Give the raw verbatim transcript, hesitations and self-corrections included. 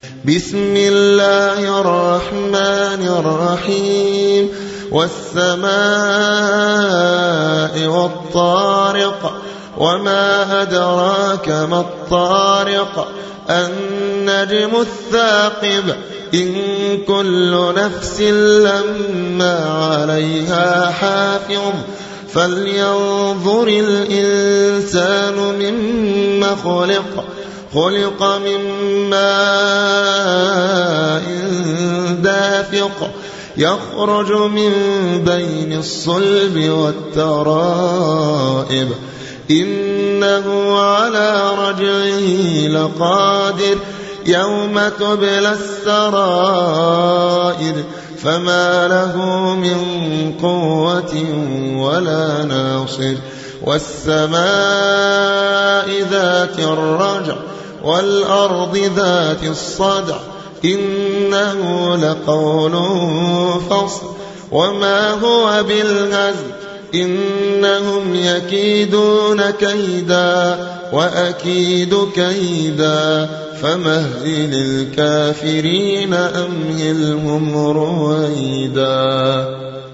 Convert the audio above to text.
بسم الله الرحمن الرحيم والسماء والطارق وما أدراك ما الطارق النجم الثاقب إن كل نفس لما عليها حافظ فلينظر الإنسان مما خلق خلق من ماء دافق يخرج من بين الصلب والترائب إنه على رجعه لقادر يوم تبلى السرائر فما له من قوة ولا ناصر والسماء ذات الرجع والأرض ذات الصدع إنه لقول فصل وما هو بالهزل إنهم يكيدون كيدا وأكيد كيدا فمهل الكافرين أمهلهم رويدا.